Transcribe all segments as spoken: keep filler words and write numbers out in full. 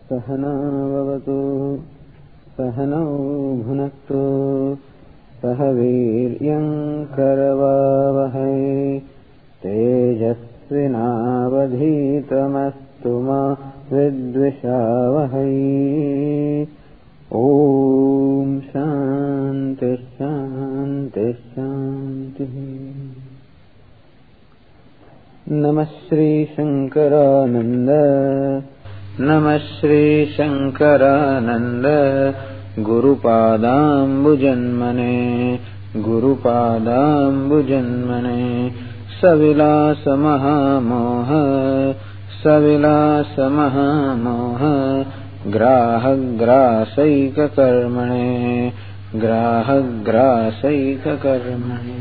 सहना भवतु सहनौ भुनक्तु सह वीर्यं करवावहै तेजस्विनावधीतमस्तु मा विद्विषावहै। ओम शांति शांति शांति। नमः श्री शंकरानंद नमः Shri Shankaranand गुरुपादाम्बुजन्मने गुरुपादाम्बुजन्मने सविलास महामोह सविलास महामोह ग्राहग्रासैककर्मणे ग्राहग्रासैककर्मणे।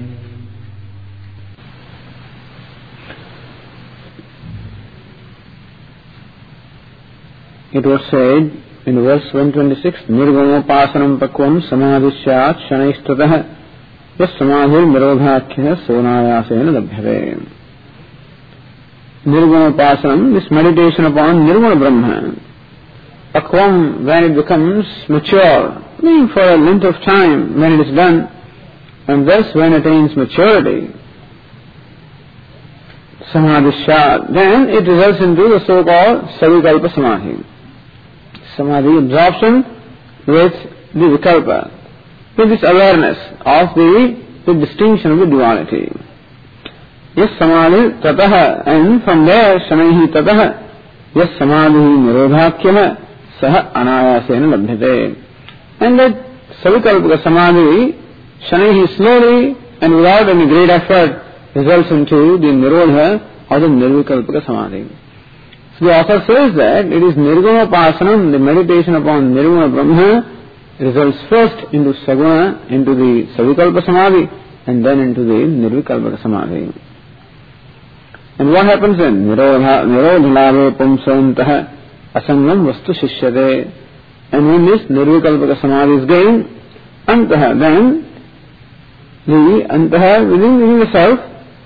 It was said in verse one twenty-six, Nirgumopasanam pakvam samadhisyat shanaistatah yas samadhir nirodhakhya sonayasena labhyate. Nirgumopasanam, this meditation upon Nirguna Brahma, pakvam, when it becomes mature, meaning for a length of time when it is done, and thus when it attains maturity, samadhisyat, then it results into the so-called savikalpa samadhi. Samadhi, absorption with the vikalpa, with this awareness of the, the distinction of the duality. Yes, samadhi tataha, and from there, shanaihi tataha, yes, samadhi nirodhakyah, saha anayasena labhyate. And that savikalpa samadhi, shanaihi, slowly and without any great effort, results into the nirodha or the nirvikalpa samadhi. So the author says that it is Nirgumopasanam, the meditation upon Nirguna Brahma, results first into Saguna, into the Savikalpa Samadhi, and then into the Nirvikalpa Samadhi. And what happens then? Nirodhalave pumsantaha asangam vastu shishyate. And when this Nirvikalpa Samadhi is gained, antaha, then the antaha, within, within the self,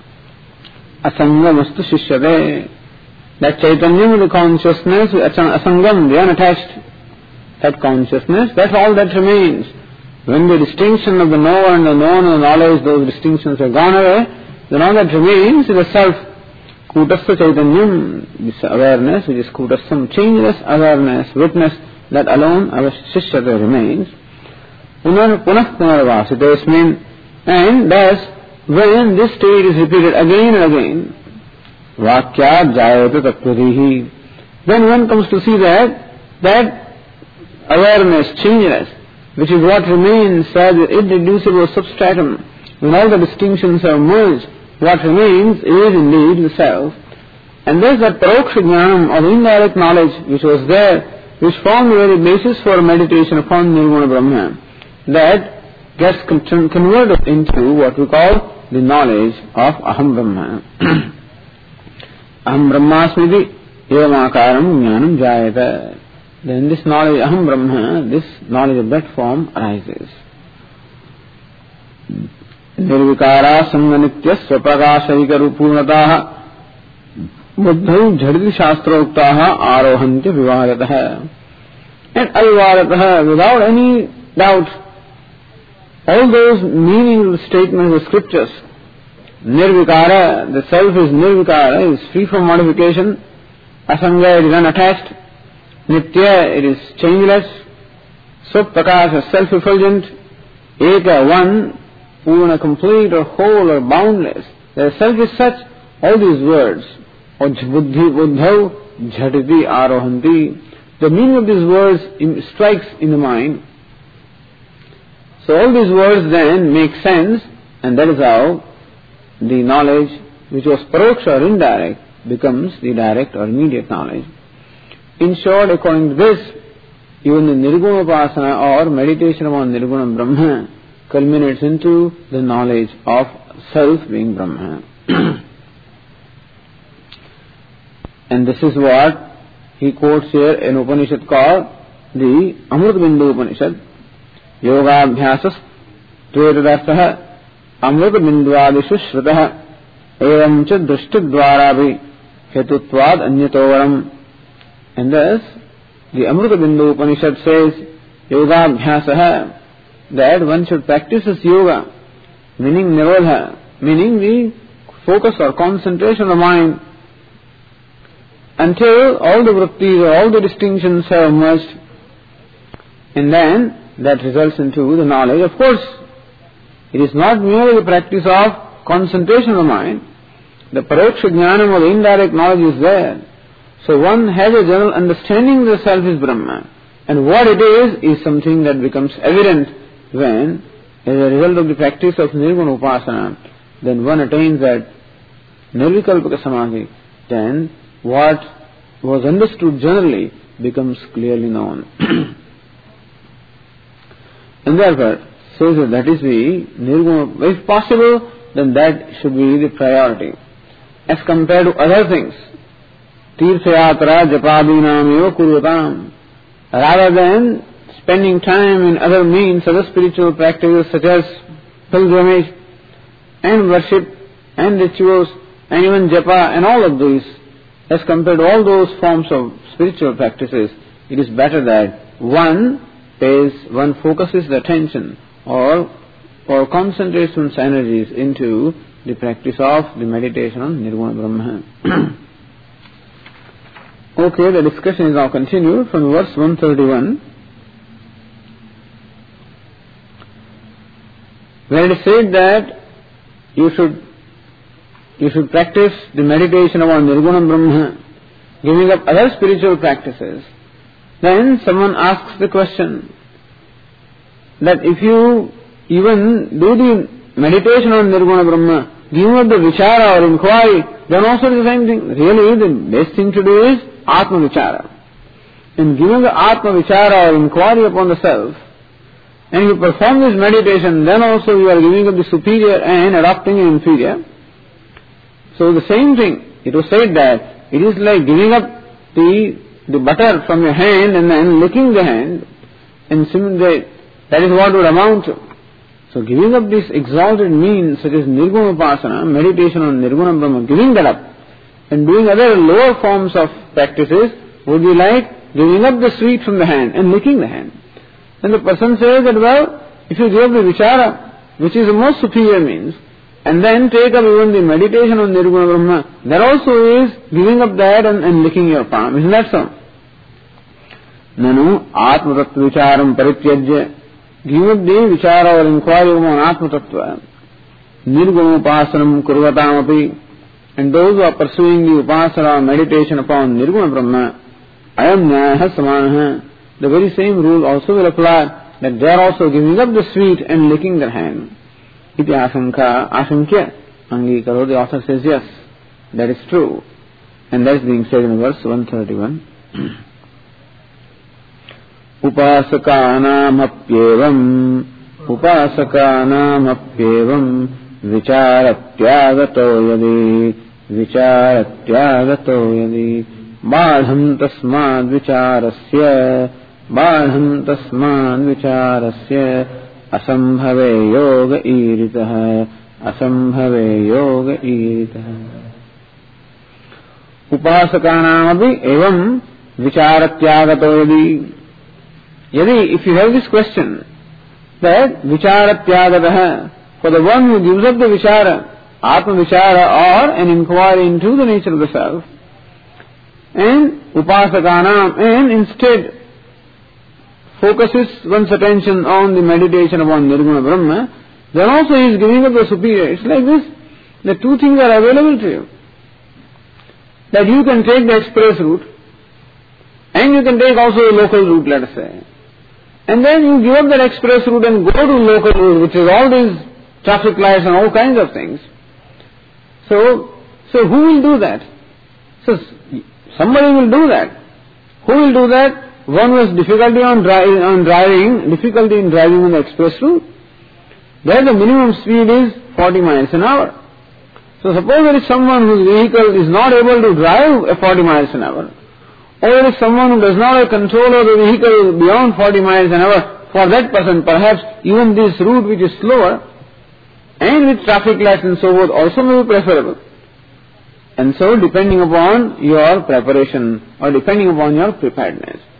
asangam vastu shishyate. That Chaitanya, the consciousness, asangam, the unattached, that consciousness, that's all that remains. When the distinction of the knower and the known and the knowledge, those distinctions are gone away, then all that remains is the self. Kutastha Chaitanyam, this awareness, which is kutastham, changeless awareness, witness, that alone, avashishyate, remains. Punar punah punarvasite asmin, and thus, when this state is repeated again and again, Vakyat jayate tatvarihi. Then one comes to see that, that awareness, changeless, which is what remains as irreducible substratum, when all the distinctions are merged, what remains is indeed the self. And thus that paroksha jnanam, or indirect knowledge, which was there, which formed the very basis for meditation upon Nirguna Brahma, that gets converted into what we call the knowledge of Aham Brahma. Aham Brahmasmiti evamakaram jnanam jayata. Then this knowledge, Aham Brahma, this knowledge of that form arises. Nirvikara sanganitya swaprakashayika rupurnataha buddhau jhaditi shastroktaha arohantya vivadataha. And avivadataha, without any doubt, all those meanings of the statements of the scriptures, Nirvikara, the self is Nirvikara, is free from modification. Asanga, it is unattached. Nitya, it is changeless. Suprakash, self-effulgent. Eka, one, Purna, complete or whole or boundless. The self is such, all these words, Buddhi, Buddhau, Jhatiti, Arohanti. The meaning of these words strikes in the mind. So all these words then make sense, and that is how the knowledge which was paroksha or indirect becomes the direct or immediate knowledge. In short, according to this, even the Nirgunopasana or meditation upon Nirguna Brahma culminates into the knowledge of self being Brahma. And this is what he quotes here in Upanishad called the Amrit Bindu Upanishad. Yoga Abhyasas Tvedadasaha Amrit Binduadishu Shrutaha Evam cha Drishtidvara bhi Hetutvad Anyatovaram. And thus, the Amrita Bindu Upanishad says, Yoga Abhyasaha, that one should practice this yoga, meaning Nirodha, meaning the focus or concentration of the mind, until all the vrittis or all the distinctions have emerged, and then that results into the knowledge. Of course, it is not merely the practice of concentration of the mind. The paroksha jnanam or the indirect knowledge is there. So one has a general understanding that the self is Brahma. And what it is, is something that becomes evident when, as a result of the practice of Nirguna Upasana, then one attains that Nirvikalpaka Samadhi, then what was understood generally becomes clearly known. And therefore, says that that is the Nirguna. If possible, then that should be the priority. As compared to other things, Tirthayatra Japadinam eva kurvatam, rather than spending time in other means, other spiritual practices such as pilgrimage and worship and rituals and even japa and all of these, as compared to all those forms of spiritual practices, it is better that one pays, one focuses the attention or or concentrates one's energies into the practice of the meditation on Nirguna Brahma. Okay, the discussion is now continued from verse one thirty-one. Where it is said that you should you should practice the meditation upon Nirguna Brahma, giving up other spiritual practices. Then someone asks the question that if you even do the meditation on Nirguna Brahma, giving up the vichara or inquiry, then also the same thing. Really, the best thing to do is Atma Vichara. In giving the Atma Vichara or inquiry upon the self, and you perform this meditation, then also you are giving up the superior and adopting the inferior. So the same thing, it was said that it is like giving up the the butter from your hand and then licking the hand, and similarly, that is what would amount to. So giving up this exalted means such as Nirguna Upasana, meditation on Nirguna Brahma, giving that up, and doing other lower forms of practices would be like giving up the sweet from the hand and licking the hand. And the person says that, well, if you give up the vichara, which is the most superior means, and then take up even the meditation on Nirguna Brahma, that also is giving up that and, and licking your palm. Isn't that so? Nanu Atma Tattva Vicharam Parityajya. Give up the vichara or inquiry on Atma Tattva. Nirguna Upasanam Kurvatam api. And those who are pursuing the Upasana or meditation upon Nirguna Brahma, Ayam Nyaha Samanaha. The very same rule also will apply, that they are also giving up the sweet and licking their hand. Iti asanka asankya angikaro. The author says yes, that is true. And that is being said in verse one thirty-one. Upasakanam apyevam Upasakanam apyevam Vicharatyagato yadi Vicharatyagato yadi Badham tasmad vicharasya Badham tasmad vicharasya Asambhave yoga iritaha Asambhave yoga iritaha. Upasakanam abhi evam vicharatyagato yadi. Yadi, if you have this question, that vicharatyagataha, for the one who gives up the vichara, atma vichara, or an inquiry into the nature of the self, and upasakanam, and instead focuses one's attention on the meditation upon Nirguna Brahma, then also he is giving up the superior. It's like this, the two things are available to you. That you can take the express route, and you can take also the local route, let us say. And then you give up that express route and go to local route, which is all these traffic lights and all kinds of things. So, so who will do that? So, somebody will do that. Who will do that? One who has difficulty on, dri- on driving, difficulty in driving on the express route. There the minimum speed is forty miles an hour. So suppose there is someone whose vehicle is not able to drive at forty miles an hour, or there is someone who does not have control of the vehicle beyond forty miles an hour. For that person, perhaps even this route which is slower and with traffic lights and so forth also may be preferable. And so, depending upon your preparation or depending upon your preparedness.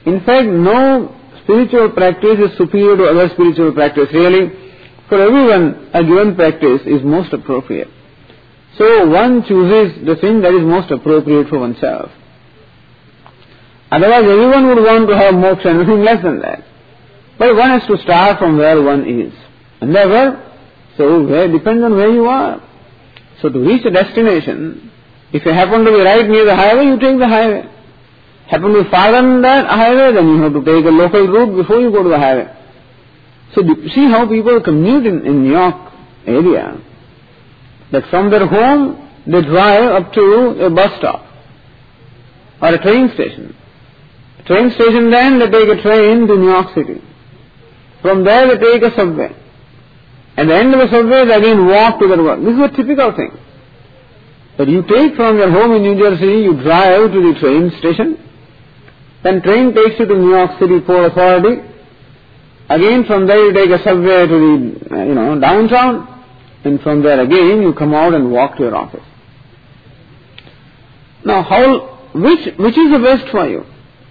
In fact, no spiritual practice is superior to other spiritual practice. Really, for everyone, a given practice is most appropriate. So one chooses the thing that is most appropriate for oneself. Otherwise, everyone would want to have moksha and nothing less than that. But one has to start from where one is. And therefore, so where depends on where you are. So to reach a destination, if you happen to be right near the highway, you take the highway. Happen to be far than that highway, then you have to take a local route before you go to the highway. So see how people commute in, in New York area. That from their home, they drive up to a bus stop or a train station. Train station, then they take a train to New York City. From there they take a subway. At the end of the subway they again walk to their work. This is a typical thing. That you take from your home in New Jersey, you drive to the train station, then train takes you to New York City Port Authority. Again from there you take a subway to the, you know, downtown, and from there again you come out and walk to your office. Now how, which, which is the best for you?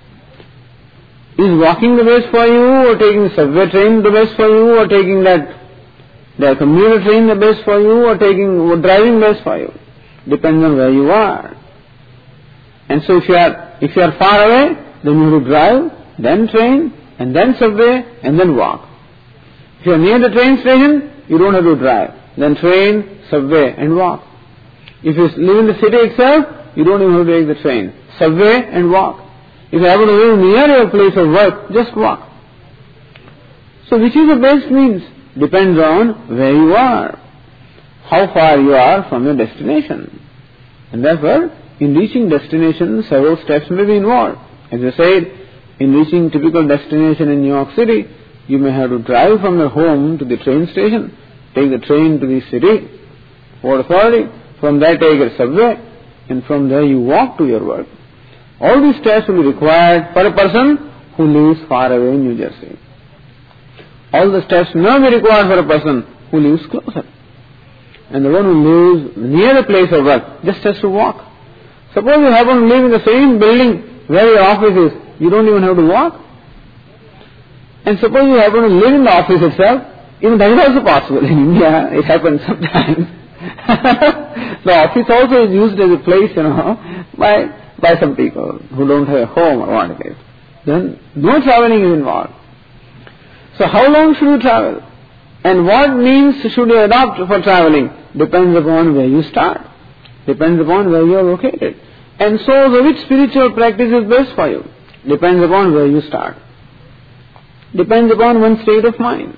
Is walking the best for you, or taking the subway train the best for you, or taking that the commuter train the best for you, or taking or driving best for you? Depends on where you are. And so if you are if you are far away, then you have to drive, then train, and then subway, and then walk. If you are near the train station, you don't have to drive. Then train, subway, and walk. If you live in the city itself, you don't even have to take the train. Subway and walk. If you happen to live near your place of work, just walk. So which is the best means? Depends on where you are, how far you are from your destination. And therefore, in reaching destination, several steps may be involved. As I said, in reaching typical destination in New York City, you may have to drive from your home to the train station, take the train to the city, Port Authority, from there take a subway, and from there you walk to your work. All these steps will be required for a person who lives far away in New Jersey. All the steps may not be required for a person who lives closer. And the one who lives near the place of work just has to walk. Suppose you happen to live in the same building where your office is, you don't even have to walk. And suppose you happen to live in the office itself, even that is also possible. In India, it happens sometimes. The office also is used as a place, you know, by by some people who don't have a home or what it is. Then no traveling is involved. So how long should you travel? And what means should you adopt for traveling? Depends upon where you start. Depends upon where you are located. And so the which spiritual practice is best for you? Depends upon where you start. Depends upon one's state of mind.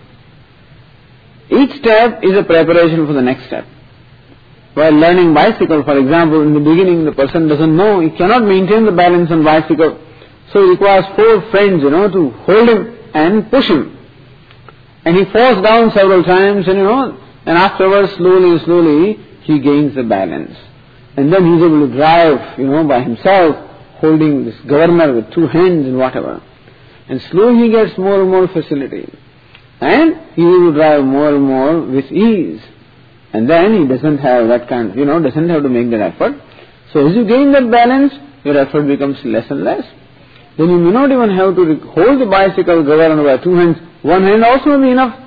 Each step is a preparation for the next step. While learning bicycle, for example, in the beginning the person doesn't know, he cannot maintain the balance on bicycle. So he requires four friends, you know, to hold him and push him. And he falls down several times, and you know, and afterwards, slowly, slowly, he gains the balance. And then he's able to drive, you know, by himself, holding this governor with two hands and whatever. And slowly he gets more and more facility. And he will drive more and more with ease. And then he doesn't have that kind of, you know, doesn't have to make that effort. So as you gain that balance, your effort becomes less and less. Then you may not even have to hold the bicycle governor by two hands. One hand also will be enough.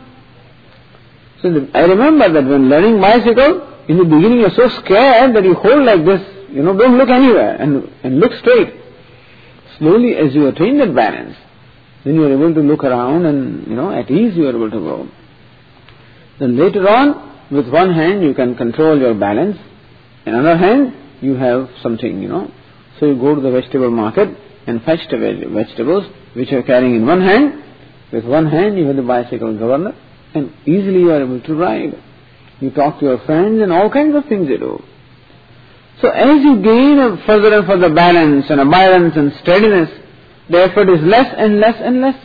So the, I remember that when learning bicycle, in the beginning you're so scared that you hold like this, you know, don't look anywhere and, and look straight. Slowly as you attain that balance, then you are able to look around and, you know, at ease you are able to go. Then later on, with one hand you can control your balance, in another hand you have something, you know. So you go to the vegetable market and fetch the veg- vegetables which you are carrying in one hand. With one hand you have the bicycle governor and easily you are able to ride. You talk to your friends and all kinds of things you do. So as you gain a further and further balance and abidance and steadiness, the effort is less and less and less.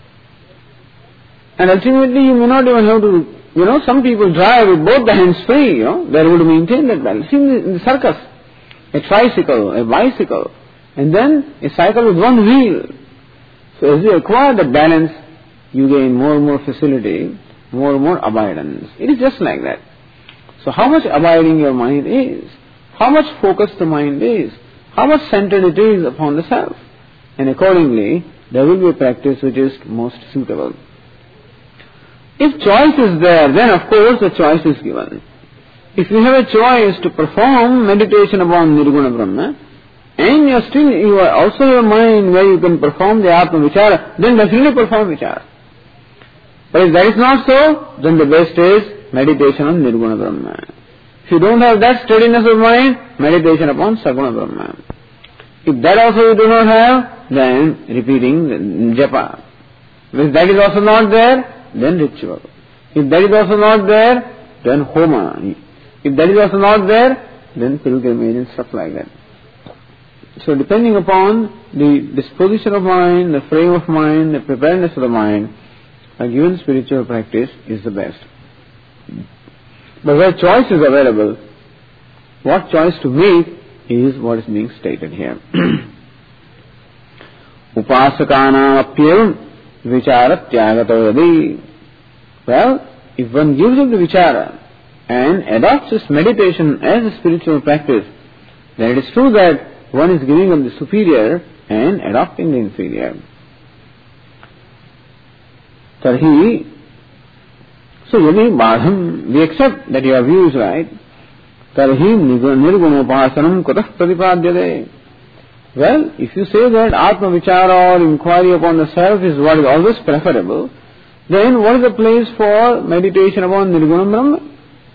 And ultimately you may not even have to, you know, some people drive with both the hands free, you know, they are able to maintain that balance. In the, in the circus, a tricycle, a bicycle, and then a cycle with one wheel. So as you acquire the balance, you gain more and more facility, more and more abidance. It is just like that. So how much abiding your mind is, how much focused the mind is, how much centered it is upon the self. and accordingly there will be a practice which is most suitable. If choice is there, then of course the choice is given. If you have a choice to perform meditation upon Nirguna Brahma, and you are still, you are also have a mind where you can perform the Atma Vichara, then definitely perform Vichara. But if that is not so, then the best is meditation on Nirguna Brahma. If you don't have that steadiness of mind, meditation upon Saguna Brahma. If that also you do not have, then repeating Japa. If that is also not there, then ritual. If that is also not there, then Homa. If that is also not there, then pilgrimage and stuff like that. So depending upon the disposition of mind, the frame of mind, the preparedness of the mind, a given spiritual practice is the best. But where choice is available, what choice to make is what is being stated here. Upasakana apyevam vichara tyagato yadi. Well, if one gives up the vichara and adopts this meditation as a spiritual practice, then it is true that one is giving up the superior and adopting the inferior. Tarhi, so yadi badham, we accept that your view is right. Tarhi nirgunopasanam kutah pradipadyade. Well, if you say that Atma Vichara or inquiry upon the self is what is always preferable, then what is the place for meditation upon Nirguna Brahma?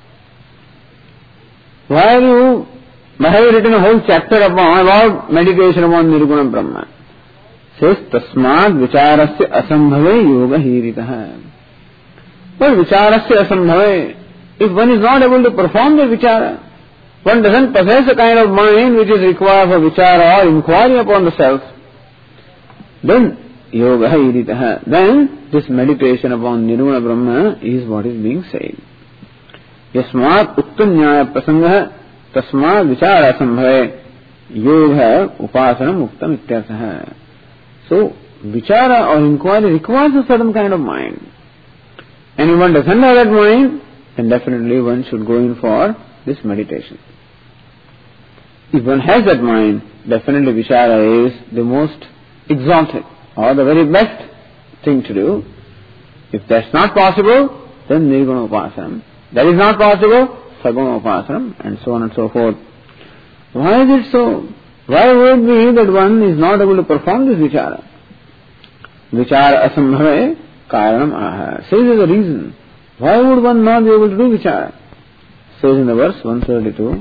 Why are you, why have you written a whole chapter about, about meditation upon Nirguna Brahma? Says, Tasmad Vicharasya Asambhave Yoga Hiritaha. Well, Vicharasya Asambhave, if one is not able to perform the Vichara, one doesn't possess a kind of mind which is required for Vichara or inquiry upon the self, then Yoga Hiritaha, then this meditation upon Nirguna Brahma is what is being said. Yasmat Uktam Nyaya Prasangha Tasmat Vichara Asambhave Yoga Upasanam Uktam Ityartha. So, Vichara or inquiry requires a certain kind of mind. And if one doesn't have that mind, then definitely one should go in for this meditation. If one has that mind, definitely Vichara is the most exalted or the very best thing to do. If that's not possible, then Nirguna Upasanam. That is not possible, Saguna Upasanam, and so on and so forth. Why is it so? Why would it be that one is not able to perform this Vichara? Vichara asambhave karanam aha. Says there's a reason. Why would one not be able to do Vichara? Says in the verse one thirty-two.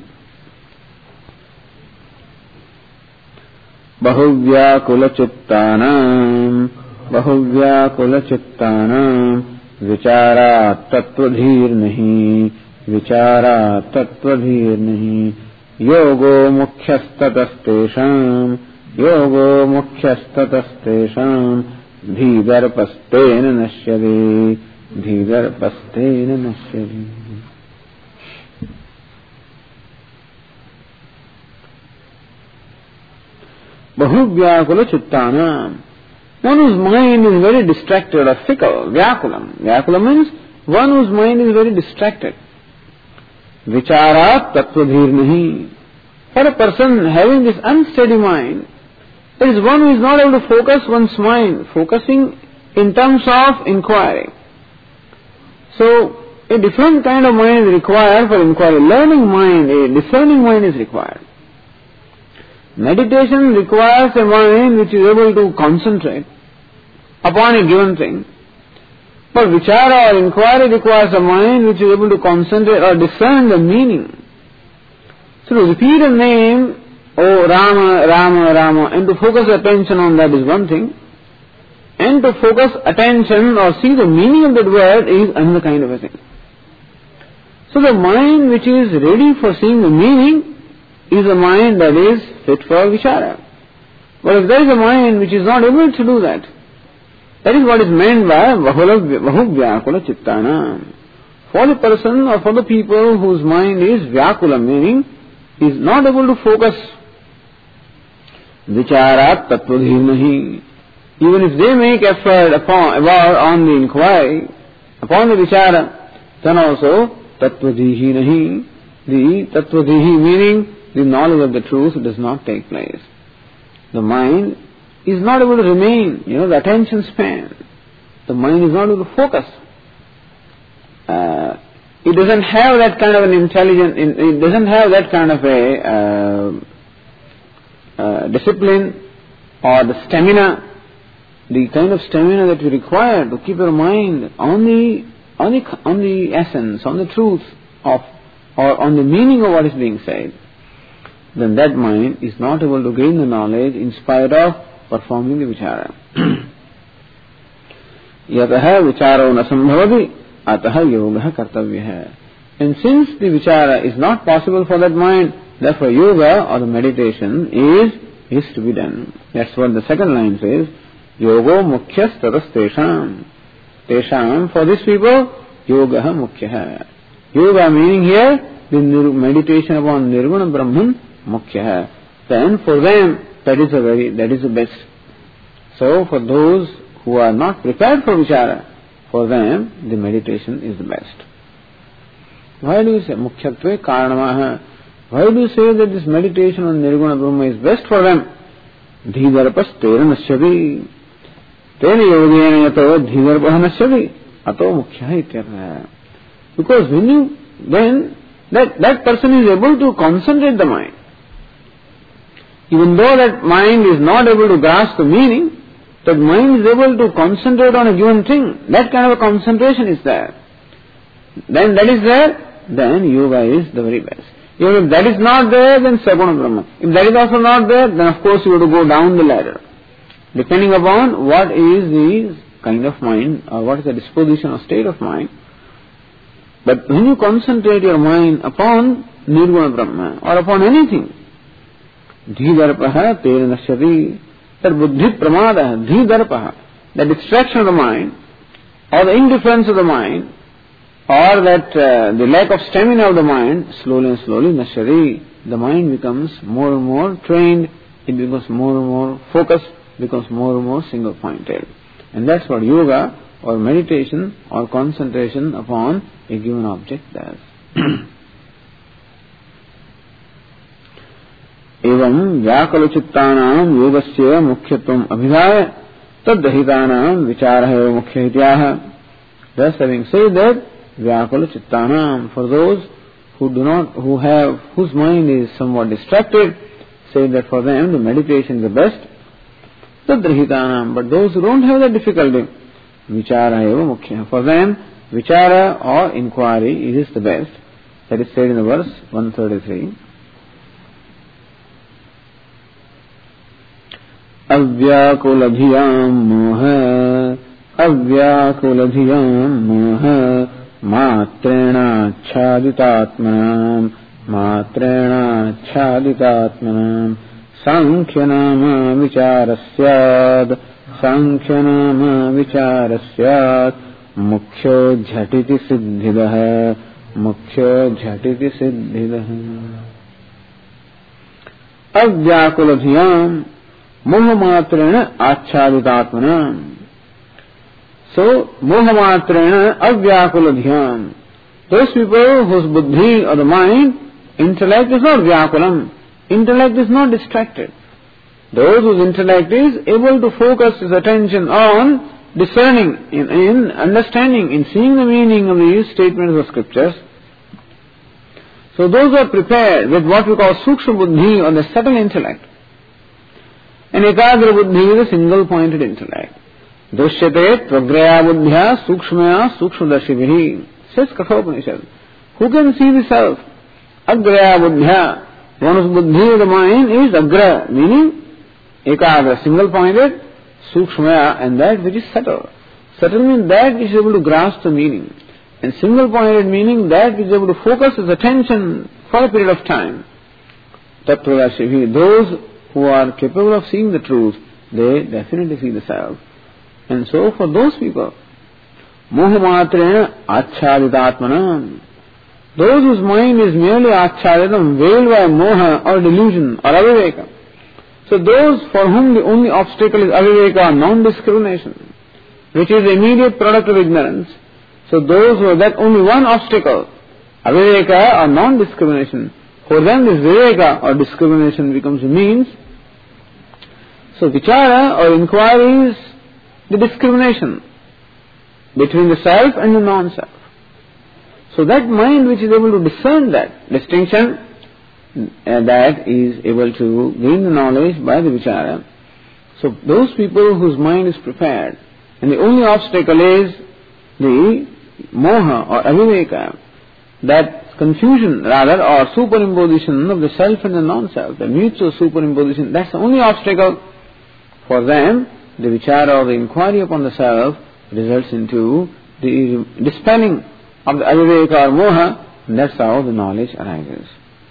Bahuvya chittanam Bahuvya chittanam Vichara tattvadhir nahi Vichara tattvadhir nahi Yogo mukhyastatasteşam Yogo mukhyastatasteşam Dhidarpastena nashyade Dhidarpastena nashyade. Bahuvyakula chittana. One whose mind is very distracted or fickle. Vyakulam. Vyakula means one whose mind is very distracted. Vichara tattvadhir nahi. For a person having this unsteady mind, there is one who is not able to focus one's mind, focusing in terms of inquiry. So, a different kind of mind is required for inquiry. Learning mind, a discerning mind is required. Meditation requires a mind which is able to concentrate upon a given thing. But Vichara or inquiry requires a mind which is able to concentrate or discern the meaning. So to repeat a name, oh Rama, Rama, Rama, and to focus attention on that is one thing. And to focus attention or see the meaning of that word is another kind of a thing. So the mind which is ready for seeing the meaning is a mind that is fit for Vichara. But if there is a mind which is not able to do that, that is what is meant by Bahuvyakula Chittana. For the person or for the people whose mind is Vyakula, meaning is not able to focus. Vichara tattvadhir nahi. Even if they make effort upon, about on the inquiry, upon the Vichara, then also tattvadhihi nahi. The tattvadhihi meaning the knowledge of the truth does not take place. The mind is not able to remain, you know, the attention span. The mind is not able to focus. Uh, it doesn't have that kind of an intelligence, it doesn't have that kind of a uh, uh, discipline or the stamina, the kind of stamina that we require to keep our mind on the, on the, on the essence, on the truth of, or on the meaning of what is being said. Then that mind is not able to gain the knowledge in spite of performing the vichara. Yataha vicharo na sambhavati ataha yoga kartavyaha. And since the vichara is not possible for that mind, therefore yoga or the meditation is is to be done. That's what the second line says. Yogo mukhyas tatas tesham. Tesham, for these people, yoga mukhyaha. Yoga meaning here, the meditation upon Nirguna Brahman mukhyaha. Then for them, that is the very, that is the best. So for those who are not prepared for vichara, for them, the meditation is the best. Why do you say mukhyatve karanamaha? Why do you say that this meditation on Nirguna Brahma is best for them? Dhidarpas tera nasyati. Tera yogena yato dhidarpaha nasyati. Ato mukhyaha ityartha. Because when you, then, that, that person is able to concentrate the mind. Even though that mind is not able to grasp the meaning, that mind is able to concentrate on a given thing. That kind of a concentration is there. Then that is there, then yoga is the very best. Even if that is not there, then Saguna Brahma. If that is also not there, then of course you have to go down the ladder. Depending upon what is the kind of mind, or what is the disposition or state of mind. But when you concentrate your mind upon Nirguna Brahma, or upon anything, Dhidarpaha tera nasyati, that buddhi pramada, dhidarpaha, the distraction of the mind, or the indifference of the mind, or that uh, the lack of stamina of the mind, slowly and slowly, nasyati, the mind becomes more and more trained, it becomes more and more focused, becomes more and more single-pointed. And that's what yoga, or meditation, or concentration upon a given object does. एवं व्याकुल चित्तानां योगस्य मुख्यत्वम् अभिधाय तद्दहितानां विचारः एव मुख्यः इत्याह. Thus, having said that, vyakula chittanam, for those who do not, who have, whose mind is somewhat distracted, say that for them the meditation is the best. Tadrihitanam, but those who don't have that difficulty, vichara eva mukhya, for them vichara or inquiry is the best. That is said in the verse one thirty-three. Avyakuladhiyam moha, avyakuladhiyam moha, matrena chaditatmanam, matrena chaditatmanam, sankhyanama vicharasyad, sankhyanama vicharasyad, mukhyo jhatiti siddhidah, mukhyo jhatiti siddhidah. Avyakuladhiyam mohamatrena achaditatmanam. So, mohamatrena avyakuladhyam. Those people whose buddhi or the mind, intellect is not vyakulam. Intellect is not distracted. Those whose intellect is able to focus his attention on discerning, in, in understanding, in seeing the meaning of these statements of scriptures. So those who are prepared with what we call sukshma buddhi or the subtle intellect. And ekagra buddhi is a single pointed intellect. Dushyate pragraya buddhya sukshmaya sukshmadarshibhi, says Kathopanishad. Who can see the self? Agraya buddhya. One whose buddhi of the mind is agra, meaning ekagra, single pointed, sukshmaya, and that which is subtle. Subtle means that which is able to grasp the meaning. And single pointed meaning that which is able to focus his attention for a period of time. Tattvadarshibhi. Those who are capable of seeing the truth, they definitely see the self. And so for those people, mohamatrena achaditatmanam, those whose mind is merely achaditam, veiled by moha or delusion or aviveka. So those for whom the only obstacle is aviveka or non-discrimination, which is the immediate product of ignorance. So those who have that only one obstacle, aviveka or non-discrimination, for them this viveka or discrimination becomes a means. So vichara or inquiry is the discrimination between the self and the non-self. So that mind which is able to discern that distinction, uh, that is able to gain the knowledge by the vichara. So those people whose mind is prepared, and the only obstacle is the moha or aviveka, that confusion rather or superimposition of the self and the non-self, the mutual superimposition, that's the only obstacle for them. The vichara or the inquiry upon the self results into the dispelling of the aviveka or moha, and that's how the knowledge arises.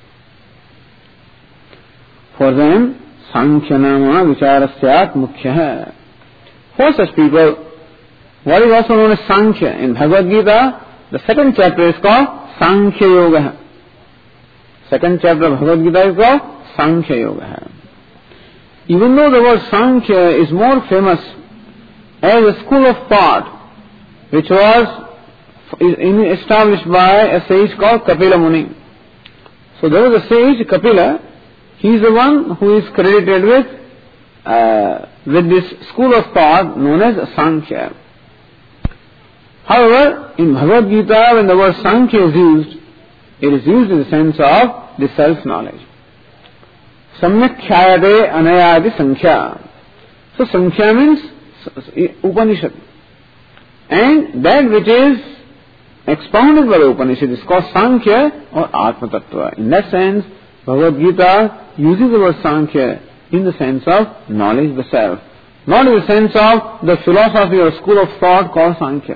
For them, sankhya nama vicharasyat mukhya. For such people, what is also known as sankhya? In Bhagavad Gita, the second chapter is called Sankhya Yoga. Second chapter of Bhagavad Gita is called Sankhya Yoga. Even though the word Sankhya is more famous as a school of thought, which was established by a sage called Kapila Muni. So there was a sage, Kapila. He is the one who is credited with uh, with this school of thought known as Sankhya. However, in Bhagavad Gita, when the word Sankhya is used, it is used in the sense of the self-knowledge. Samyak khyayate anayadi sankhya. So sankhya means Upanishad. And that which is expounded by the Upanishad is called Sankhya or Atma Tattva. In that sense, Bhagavad Gita uses the word Sankhya in the sense of knowledge of the self, not in the sense of the philosophy or school of thought called Sankhya.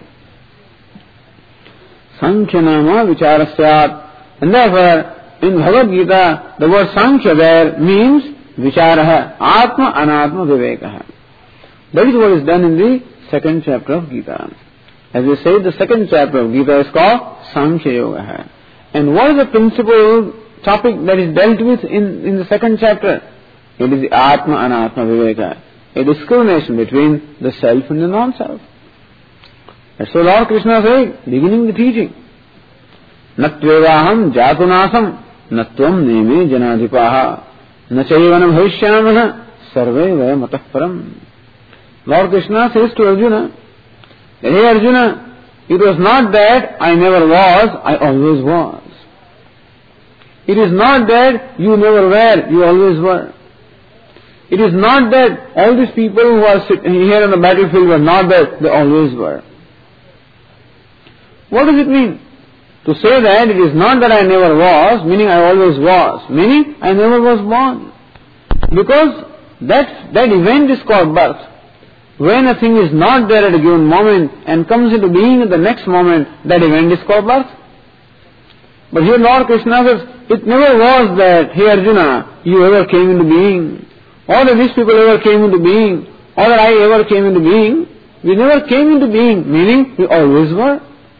Sankhya nama vicharasyat. And therefore, in Bhagavad Gita, the word Sankhya there means vicharaha, atma anatma vivekaha. That is what is done in the second chapter of Gita. As we say, the second chapter of Gita is called Sankhya Yoga. And what is the principal topic that is dealt with in, in the second chapter? It is the atma anatma viveka, a discrimination between the self and the non-self. That's what Lord Krishna said, beginning the teaching. Natvevaham jatunasam natvam neme janadhipaha nachaivanam bhavishyamah sarve vaya matah param. Lord Krishna says to Arjuna, hey Arjuna, it was not that I never was, I always was. It is not that you never were, you always were. It is not that all these people who are sitting here on the battlefield were not that, they always were. What does it mean? To say that it is not that I never was, meaning I always was, meaning I never was born. Because that, that event is called birth. When a thing is not there at a given moment and comes into being at the next moment, that event is called birth. But here Lord Krishna says, it never was that, hey Arjuna, you ever came into being, or that these people ever came into being, or that I ever came into being. We never came into being, meaning we always were.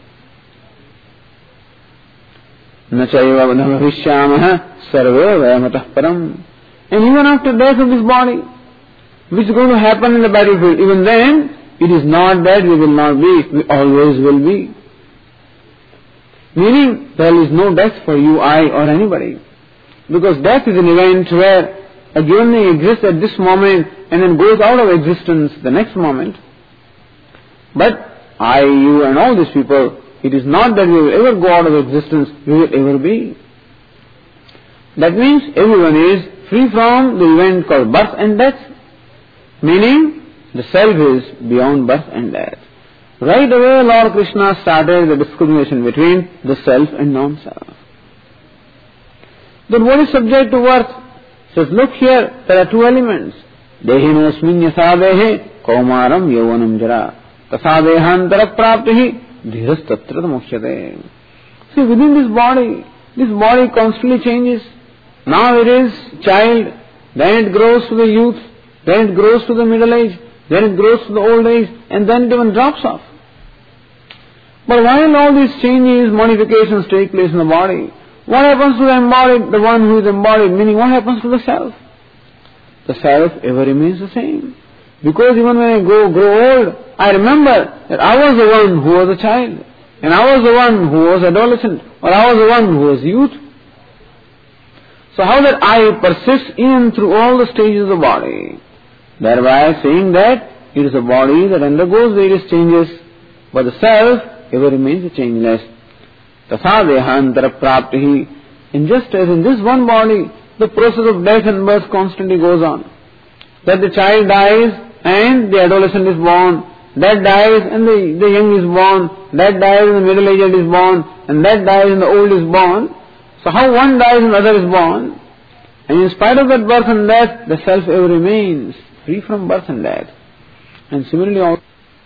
Nachaiva bhavishyamah sarve vayamatah param. And even after death of this body, which is going to happen in the battlefield, even then, it is not that we will not be, we always will be. Meaning, there is no death for you, I, or anybody. Because death is an event where a given thing exists at this moment and then goes out of existence the next moment. But I, you, and all these people, it is not that we will ever go out of existence, we will ever be. That means everyone is free from the event called birth and death. Meaning, the self is beyond birth and death. Right away, Lord Krishna started the discrimination between the self and non-self. Then what is subject to birth? Says, look here, there are two elements. Dehinosmin yasadehe kaumaram yauvanam jara tasadehantara praptihi dhiras tatra mokhyate. See, within this body, this body constantly changes. Now it is child, then it grows to the youth, then it grows to the middle age, then it grows to the old age, and then it even drops off. But while all these changes, modifications take place in the body, what happens to the embodied, the one who is embodied, meaning what happens to the self? The self ever remains the same. Because even when I go, grow old, I remember that I was the one who was a child, and I was the one who was adolescent, or I was the one who was youth. So how that I persist in through all the stages of the body, thereby saying that it is a body that undergoes various changes, but the self ever remains changeless. Tatha dehantara praptihi. And just as in this one body, the process of death and birth constantly goes on. That the child dies and the adolescent is born, that dies and the, the young is born, that dies and the middle-aged is born, and that dies and the old is born. So how one dies and the other is born? And in spite of that birth and death, the self ever remains free from birth and death. And similarly also,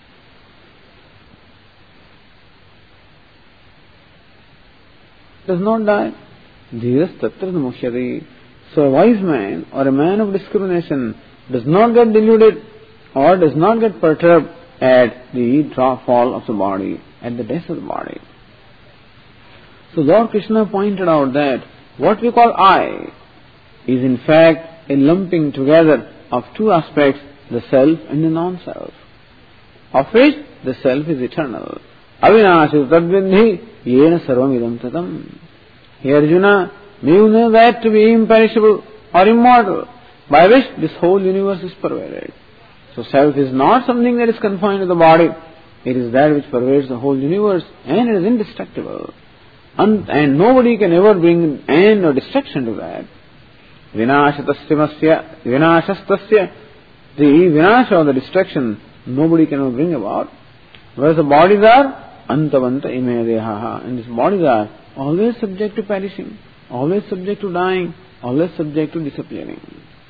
does not die. Dhiras tatra mukhyati. So a wise man or a man of discrimination does not get deluded or does not get perturbed at the drop fall of the body, at the death of the body. So Lord Krishna pointed out that what we call I is in fact a lumping together of two aspects, the self and the non-self, of which the self is eternal. Avinashu tadvidhi yena sarvam idam tatam. Here Arjuna, may you know that to be imperishable or immortal, by which this whole universe is pervaded. So self is not something that is confined to the body. It is that which pervades the whole universe, and it is indestructible. And, and nobody can ever bring an end or destruction to that. Vinashatasya, vinashastasya, the vinasha or the destruction, nobody can ever bring about. Whereas the bodies are antavanta imedehaha, and these bodies are always subject to perishing, always subject to dying, always subject to disappearing.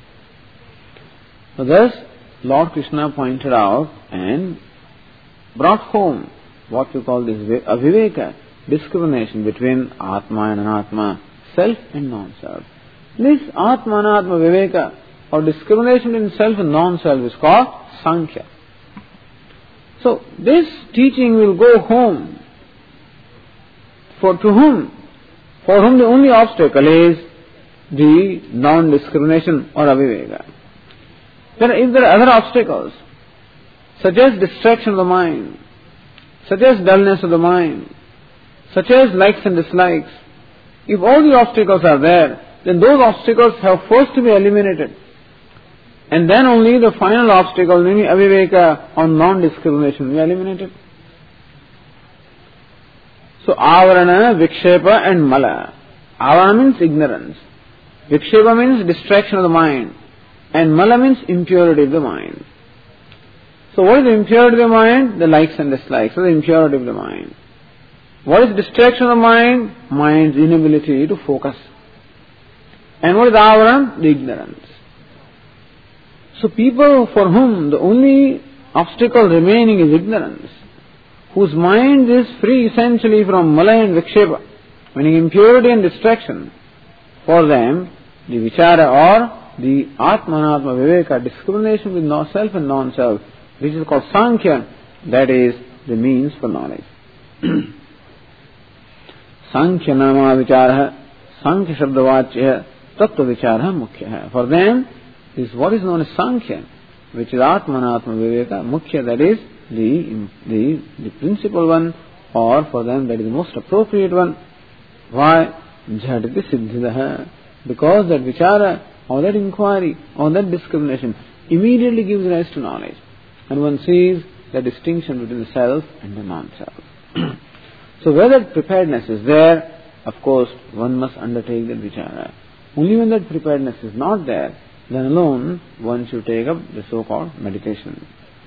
So thus, Lord Krishna pointed out and brought home what we call this aviveka, discrimination between Atma and Anatma, self and non-self. This Atma Anatma viveka or discrimination in self and non-self is called Sankhya. So this teaching will go home for to whom? For whom the only obstacle is the non-discrimination or aviveka. Then if there are other obstacles, such as distraction of the mind, such as dullness of the mind, such as likes and dislikes, if all the obstacles are there, then those obstacles have first to be eliminated. And then only the final obstacle, namely aviveka or non-discrimination, will be eliminated. So avarana, vikshepa and mala. Avarana means ignorance. Vikshepa means distraction of the mind. And mala means impurity of the mind. So what is the impurity of the mind? The likes and dislikes. So the impurity of the mind. What is distraction of the mind? Mind's inability to focus. And what is avarana? The ignorance. So people for whom the only obstacle remaining is ignorance, whose mind is free essentially from mala and vikshepa, meaning impurity and distraction, for them the vichara or the atma anatma viveka, discrimination with no self and non-self, which is called sankhya, that is the means for knowledge. Sankhya nama vichara, sankhya shabdavachya, tattva vichara mukhya. For them, this is what is known as sankhya, which is atma anatma viveka, mukhya, that is the, the, the principal one, or for them that is the most appropriate one. Why? Jhadati siddhidaha. Because that vichara, or that inquiry, or that discrimination immediately gives rise to knowledge. And one sees the distinction between the self and the non-self. So where that preparedness is there, of course, one must undertake that vichara. Only when that preparedness is not there, then alone one should take up the so-called meditation.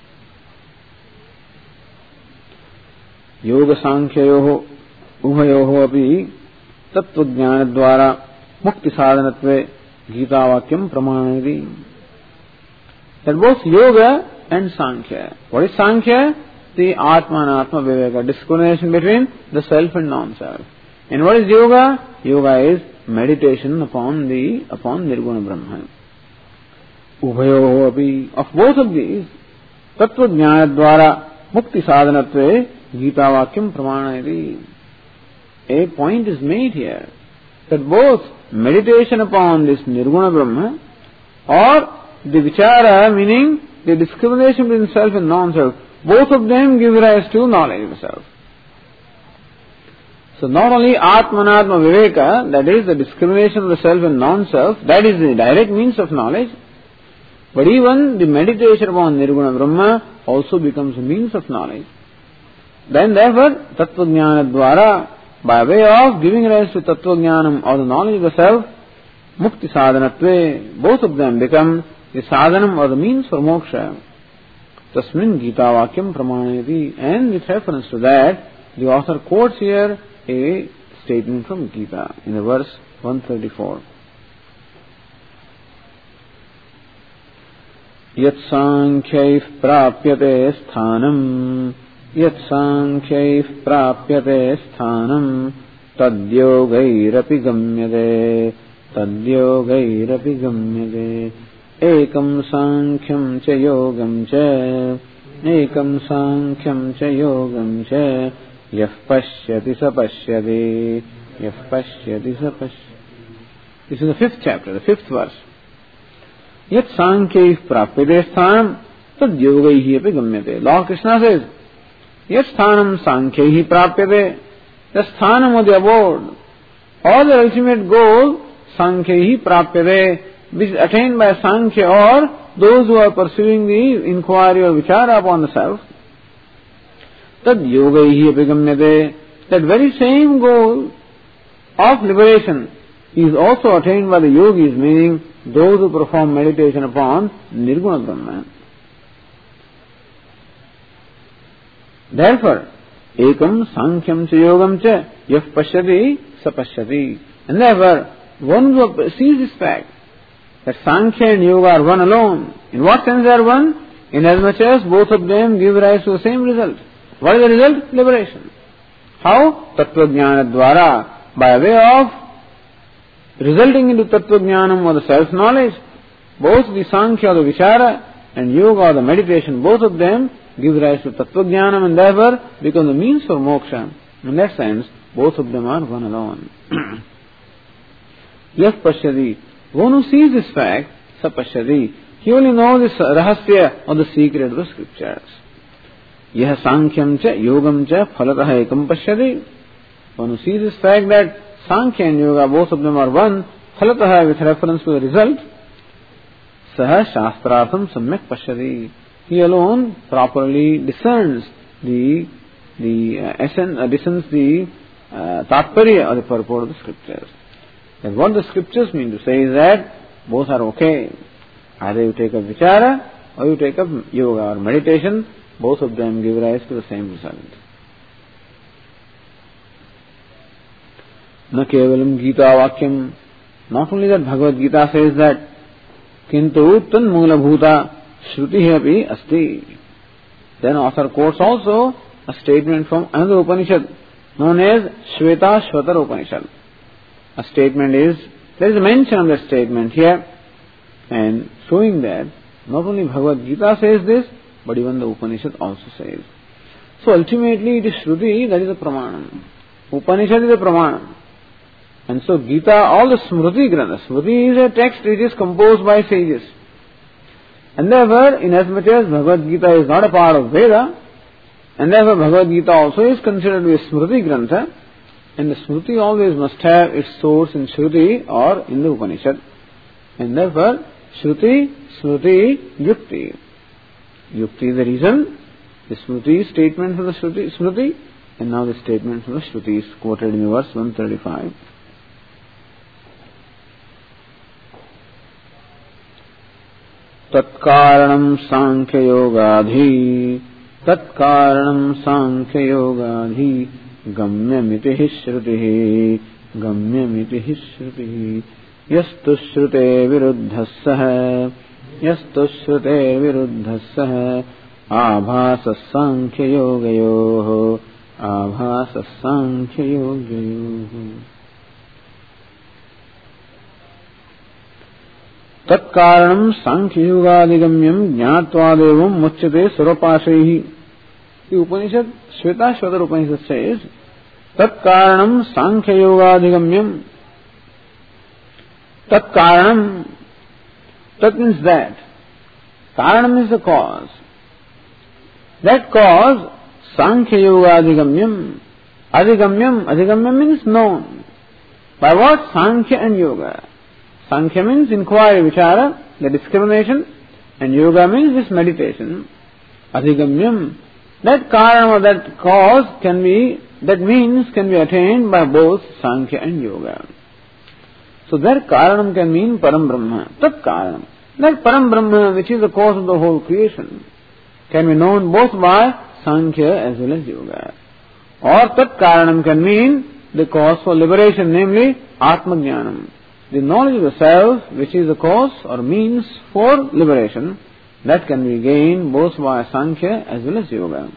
Yoga Sankhyayoho Uhayoho api Tattva Dwara Mukti Sadhanatve Gita Vakyam Pramanadi. That both Yoga and Sankhya. What is Sankhya? The Atma and Atma Viveka, discrimination between the self and non-self. And what is Yoga? Yoga is meditation upon the upon Nirguna Brahman. Ubhayoho api. Of both of these, Tattva Jnana Dwara Mukti Sadhanatve Gita Vakyam Pramanadi. A point is made here that both meditation upon this Nirguna Brahma or the Vichara, meaning the discrimination between self and non-self, both of them give rise to knowledge of the self. So not only Atmanatma Viveka, that is the discrimination of the self and non-self, that is the direct means of knowledge, But even the meditation upon Nirguna Brahma also becomes a means of knowledge. Then therefore, Tattva Jnana Dwara, by way of giving rise to Tattva Jnanam or the knowledge of the self, Mukti Sadhanatve, both of them become the sadhanam or the means for moksha. Tasmin Gita Vakyam Pramanayati, and with reference to that, the author quotes here a statement from Gita in the verse one thirty-four. Yat Sankhyaif Prapyate Sthanam, Yat Sankhyaif Prapyate Sthanam, Tadyogairapi Gamyade, Tadyogairapi Gamyade, Ekam Sankhyam Cha Yogam Cha, Ekam Sankhyam Cha Yogam Cha, Yah Pashyati Sa Pashyati, Yah Pashyati Sa Pashyati. This is the fifth chapter, the fifth verse. Yat Sankhyaif Prapyate Sthanam, Tad Yogaihi Api Gamyate. Lord Krishna says, Yat Sthanam Sankhyahi Prapyate, the Sthanam of the abode, or the ultimate goal, Sankhyahi Prapyate, which is attained by Sankhya or those who are pursuing the inquiry or vichara upon the self. Tad Yogaihi Api Gamyate, that very same goal of liberation is also attained by the yogis, meaning those who perform meditation upon Nirguna Brahman. Therefore, Ekam Sankhyaṁ Cha Yogam Cha Yah Pashyati Sa Pashyati. And therefore, one who sees this fact that Sankhya and Yoga are one alone. In what sense they are one? Inasmuch as both of them give rise to the same result. What is the result? Liberation. How? Tattva Jnana Dwara, by way of resulting into Tattva Jnanam or the self-knowledge, both the Sankhya or the Vichara and Yoga or the meditation, both of them give rise to Tattva Jnanam and therefore become the means for moksha. In that sense, both of them are one alone. Yah Pashyati, one who sees this fact, Sa Pashyati, he only knows this rahasya or the secret of the scriptures. Yah Sankhyam Cha Yogam Cha Phalataha Ekam Pashyati. One who sees this fact that Sankhya and Yoga, both of them are one, Phalataha, with reference to the result, Saha Shastrartham Samyak Pashyati. He alone properly discerns the the uh, essence, uh, discerns the uh, tatparya or the purport of the scriptures. And what the scriptures mean to say is that both are okay. Either you take up vichara or you take up yoga or meditation, both of them give rise to the same result. Na kevalam Gita Vakyam. Not only that Bhagavad Gita says that, Kintu tan mula bhuta Shruti api asti. Then author quotes also a statement from another Upanishad known as Shveta Shvatar Upanishad. A statement is, there is a mention of that statement here, and showing that not only Bhagavad Gita says this, but even the Upanishad also says. So ultimately it is Shruti that is a Pramanam. Upanishad is a Pramanam. And so Gita, all the Smriti Grantha, Smriti is a text which is composed by sages. And therefore, inasmuch as Bhagavad Gita is not a part of Veda, and therefore Bhagavad Gita also is considered to be a Smriti Grantha, and the Smriti always must have its source in Shruti or in the Upanishad. And therefore, Shruti, Smriti, Yukti. Yukti is the reason, the Smriti statement from the Shruti, Smriti, and now the statement from the Shruti is quoted in verse one thirty-five. Tatkaranam Sankhya Yogadhi, Tatkaranam Sankhya Yogadhi, Gamyamiti Shrutihi, Gamyamiti Shrutihi, Yastu Shrute Viruddhasaha, Yastu Shrute Viruddhasaha, Abhasa Sankhya Yogayoho, Abhasa Sankhya Yogayoho. Tatkaranam Sankhya-yogadhigamyam jnatvadevam muchyate surapasaihi. The Upanishad, Shveta Shvatar Upanishad says, Tatkaranam Sankhya-yogadhigamyam. Tatkaranam, Tat means that. Karanam is the cause. That cause, Sankhya-yogadhigamyam. Adhigamyam, Adhigamyam means known. By what? Sankhya and Yoga. Sankhya means inquiry, vichara, the discrimination, And yoga means this meditation. Adhigamyam. That karana, that cause can be, that means can be attained by both Sankhya and Yoga. So that karanam can mean Param Brahma. Tat karanam. That Param Brahma, which is the cause of the whole creation, can be known both by Sankhya as well as Yoga. Or Tat karanam can mean the cause for liberation, namely Atma Jnanam. The knowledge of the self, which is the cause or means for liberation, that can be gained both by Sankhya as well as Yoga.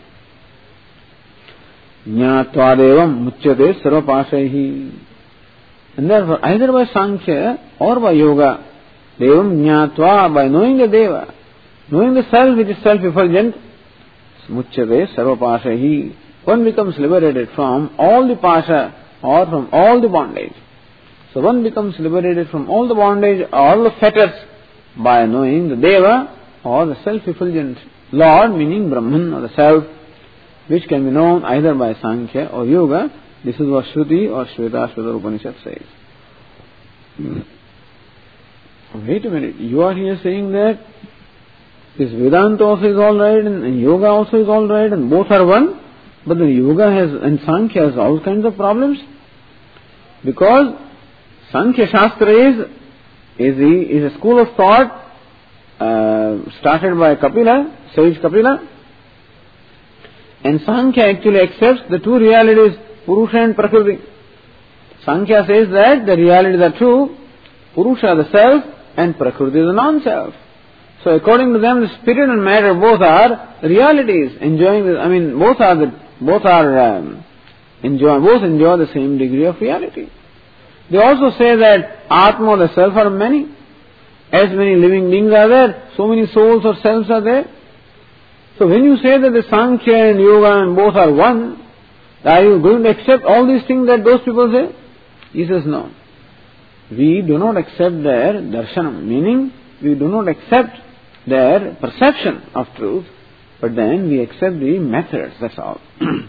Jnatvadevam muchyate sarvapashaihi. And therefore, either by Sankhya or by Yoga, Devam Jnatva, by knowing the Deva, knowing the self which is self-effulgent, muchyate sarvapashaihi, one becomes liberated from all the pasha or from all the bondage. So one becomes liberated from all the bondage, all the fetters, by knowing the Deva or the self-effulgent Lord, meaning Brahman or the self, which can be known either by Sankhya or Yoga. This is what Shruti or Shvetashvatara Upanishad says. Hmm. Wait a minute, you are here saying that this Vedanta also is alright and, and Yoga also is alright and both are one, but the Yoga has and Sankhya has all kinds of problems? Because Sankhya Shastra is, is, the, is a school of thought uh, started by Kapila, sage Kapila, and Sankhya actually accepts the two realities, Purusha and Prakriti. Sankhya says that the realities are true, Purusha the self and Prakriti the non-self. So according to them, the spirit and matter both are realities, enjoying the, I mean both are the, both are um, enjoy, both enjoy the same degree of reality. They also say that Atma, the self, are many. As many living beings are there, so many souls or selves are there. So when you say that the Sankhya and Yoga and both are one, are you going to accept all these things that those people say? He says no. We do not accept their darshanam, meaning we do not accept their perception of truth, but then we accept the methods, that's all.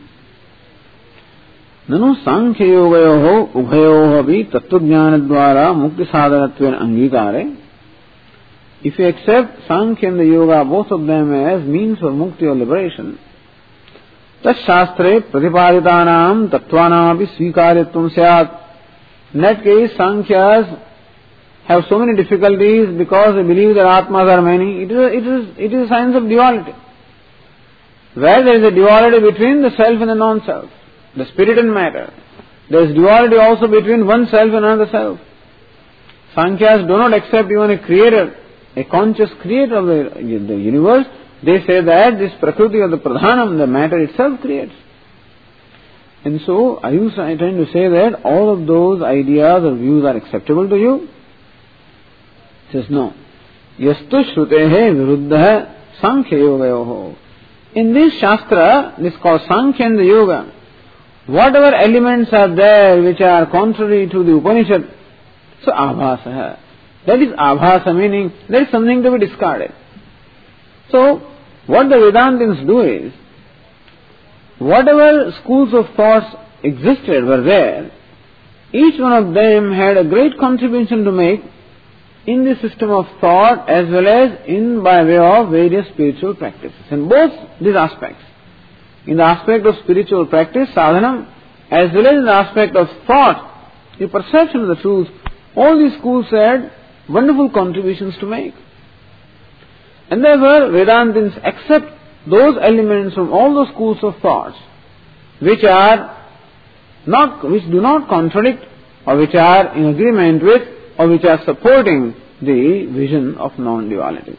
Nanu Sankhya Yogayoho Ubhayoho api Tattvajnana dvara Mukti Sadhanatven Angikare. If you accept Sankhya and the Yoga, both of them as means of mukti or liberation, tat shastre pratipaditanam tattvanam api swikaritvam syat. In that case, Sankhyas have so many difficulties because they believe that Atmas are many. It is, a, it is, it is a science of duality. Where there is a duality between the self and the non-self, the spirit and matter. There is duality also between one self and another self. Sankhyas do not accept even a creator, a conscious creator of the, the universe. They say that this Prakriti or the Pradhanam, the matter itself creates. And so, are you trying to say that all of those ideas or views are acceptable to you? He says, no. Yastu shrutehe viruddha Sankhya Yogayoho. In this Shastra, this is called Sankhya and the Yoga, whatever elements are there which are contrary to the Upanishad, so abhasa. That is abhasa, meaning there is something to be discarded. So, what the Vedantins do is, whatever schools of thoughts existed, were there, each one of them had a great contribution to make in the system of thought as well as in by way of various spiritual practices. In both these aspects, in the aspect of spiritual practice, sadhanam, as well as in the aspect of thought, the perception of the truth, all these schools had wonderful contributions to make. And therefore, Vedantins accept those elements from all those schools of thoughts which are not, which do not contradict or which are in agreement with or which are supporting the vision of non-duality.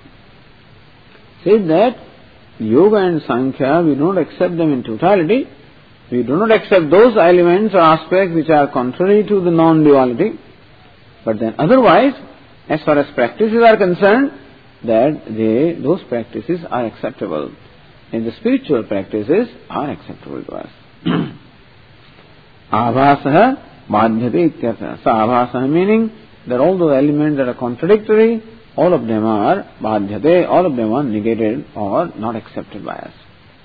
Says that Yoga and Sankhya, we do not accept them in totality. We do not accept those elements or aspects which are contrary to the non-duality. But then otherwise, as far as practices are concerned, that they, those practices are acceptable. And the spiritual practices are acceptable to us. Abhasaha madhyate ityartha. So abhasaha meaning that all those elements that are contradictory, all of them are madhyate, all of them are negated or not accepted by us.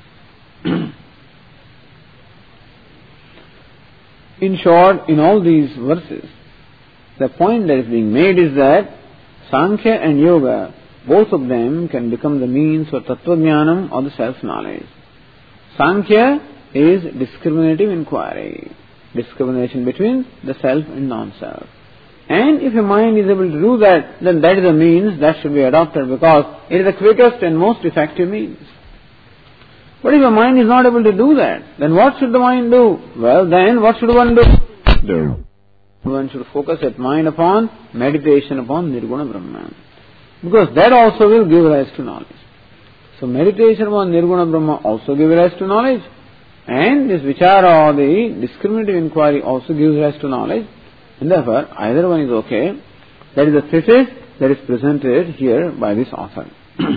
In short, in all these verses, the point that is being made is that Sankhya and Yoga both of them can become the means for Tattva-jnanam or the self-knowledge. Sankhya is discriminative inquiry, discrimination between the self and non-self. And if your mind is able to do that, then that is a means that should be adopted because it is the quickest and most effective means. But if your mind is not able to do that, then what should the mind do? Well, then what should one do? No. One should focus its mind upon meditation upon Nirguna Brahman. Because that also will give rise to knowledge. So meditation upon Nirguna Brahma also gives rise to knowledge. And this vichara or the discriminative inquiry also gives rise to knowledge. And therefore, either one is okay. That is the thesis that is presented here by this author.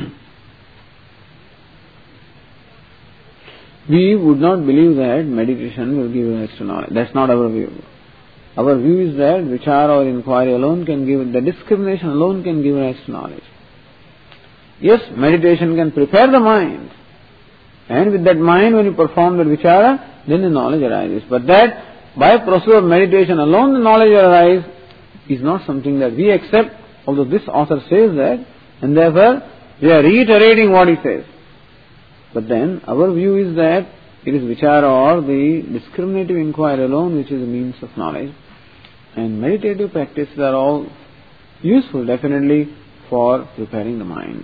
We would not believe that meditation will give rise to knowledge. That's not our view. Our view is that vichara or inquiry alone can give, the discrimination alone can give rise to knowledge. Yes, meditation can prepare the mind. And with that mind, when you perform that vichara, then the knowledge arises. But that, by process of meditation alone, the knowledge arises, is not something that we accept, although this author says that, and therefore, we are reiterating what he says. But then, our view is that it is vichara or the discriminative inquiry alone which is a means of knowledge. And meditative practices are all useful, definitely, for preparing the mind.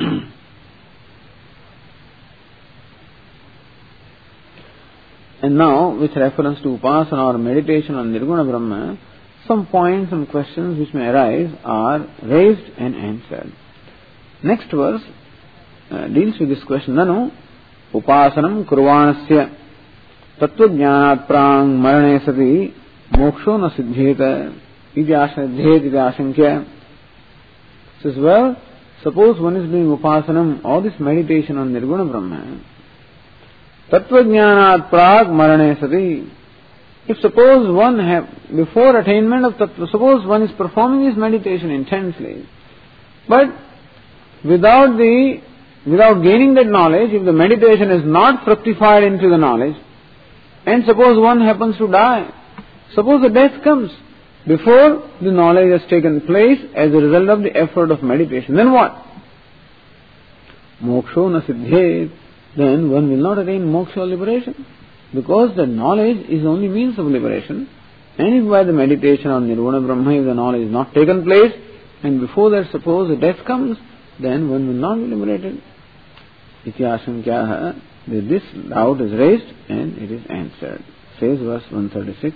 And now, with reference to upasana or meditation on Nirguna Brahma, some points and questions which may arise are raised and answered. Next verse uh, deals with this question. Nanu upasanam kurvanasya tattva-jnanat prang marane sati moksho na siddheta iti ashaddhet iti ashankya. Says, well, suppose one is doing upasanam or this meditation on Nirguna Brahma, tattva-jnanat prag marane sati. If suppose one have, before attainment of tattva, suppose one is performing this meditation intensely, but without the, without gaining that knowledge, if the meditation is not fructified into the knowledge, and suppose one happens to die, suppose the death comes before the knowledge has taken place as a result of the effort of meditation, then what? Moksho na siddhet. Then one will not attain moksha or liberation. Because the knowledge is only means of liberation. And if by the meditation on Nirvana Brahma, if the knowledge is not taken place, and before that suppose the death comes, then one will not be liberated. Iti ashankyaha. This doubt is raised and it is answered. Says verse one thirty-six.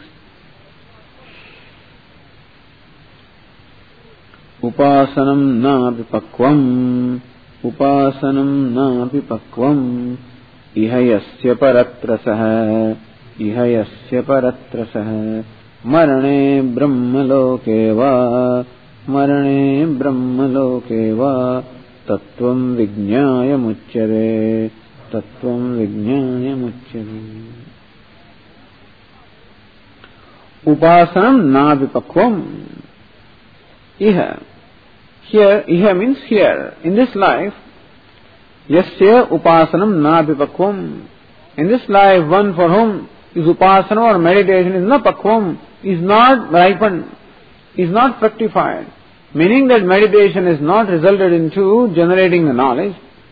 Upasanam na vipakvam upasanam na vipakvam ihayasya paratrasaha ihayasya paratrasaha marane brahmaloke va marane brahmaloke va tattvam vijñāya muchyate tattvam vijñāya muchyate. Upasanam na vipakvam. Iha. Here, iha means here. In this life, yasya upasanam na vipakvam. In this life, one for whom is upasana or meditation is na pakvam, is not ripened, is not fructified. Meaning that meditation is not resulted into generating the knowledge.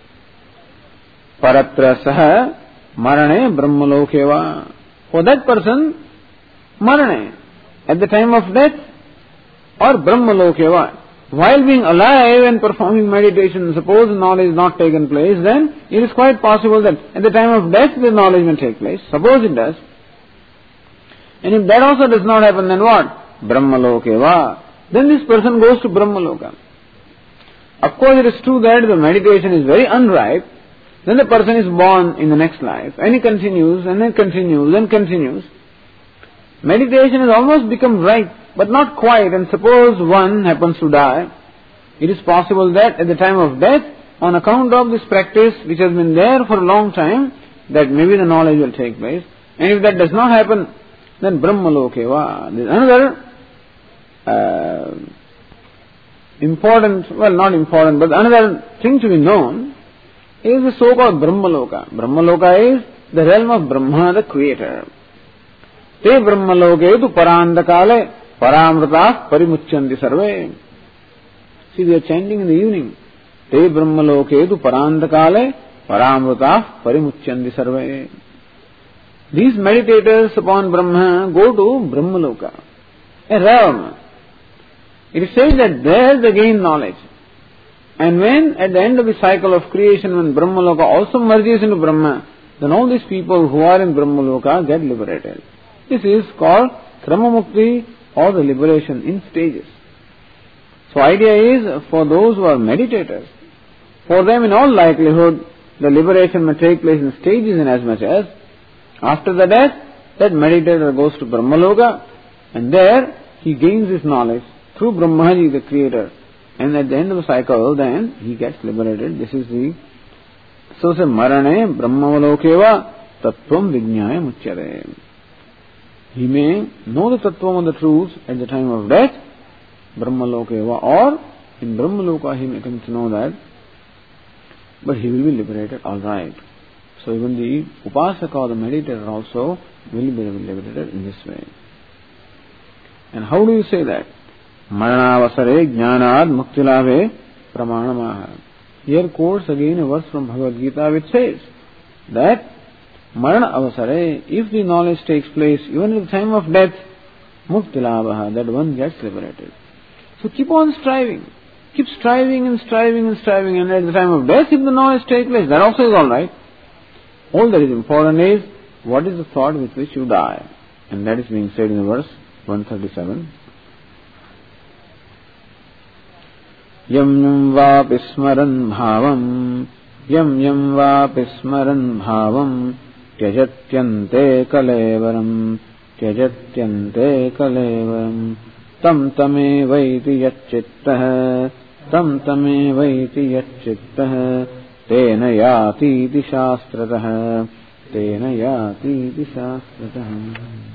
Paratra saha marane brahmalokeva. For that person, marane, at the time of death, or brahmalokeva. While being alive and performing meditation, suppose knowledge is not taken place, then it is quite possible that at the time of death the knowledge may take place. Suppose it does. And if that also does not happen, then what? Brahmalokeva. Then this person goes to Brahmaloka. Of course it is true that the meditation is very unripe. Then the person is born in the next life. And he continues, and then continues, and continues. Meditation has almost become ripe, but not quite. And suppose one happens to die, it is possible that at the time of death, on account of this practice which has been there for a long time, that maybe the knowledge will take place. And if that does not happen, then Brahmalokeva. There is another uh, important, well not important, but another thing to be known is the so-called Brahmaloka. Brahmaloka is the realm of Brahma, the creator. Te Brahmaloke tu parandakale paramrtas parimuchanti sarve. See, we are chanting in the evening. te brahmaloke tu parantakale paramrutah parimuchyandi sarve. These meditators upon Brahma go to Brahmaloka, a realm. It is said that there they gain knowledge. And when at the end of the cycle of creation, when Brahmaloka also merges into Brahma, then all these people who are in Brahmaloka get liberated. This is called Kramamukti, or the liberation in stages. So idea is, for those who are meditators, for them in all likelihood, the liberation may take place in stages, in as much as after the death, that meditator goes to Brahmaloka, and there he gains his knowledge through Brahmaji, the creator, and at the end of the cycle, then he gets liberated. This is the so say marane brahmavalokeva tattvam vijnaya muchyate. He may know the tattvam of the truth at the time of death, brahmalokeva, or in Brahmaloka he may come to know that, but he will be liberated, alright. So even the upasaka or the meditator also will be liberated in this way. And how do you say that? Maranavasare jnanad muktilave pramanamaha. Here quotes again a verse from Bhagavad Gita which says that Marana avasare, if the knowledge takes place even at the time of death, muktilavaha, that one gets liberated. So keep on striving. Keep striving and striving and striving, and at the time of death, if the knowledge takes place, that also is alright. All that is important is, what is the thought with which you die? And that is being said in the verse one thirty-seven. Yam yam vapi smaran bhavam, yam yam vapi smaran bhavam, tyajatyante kalevaram, tyajatyante kalevaram, tam tame vaiti yacchittah, tam tame vaiti yacchittah, tena yati iti shastratah, tena yati iti shastratah.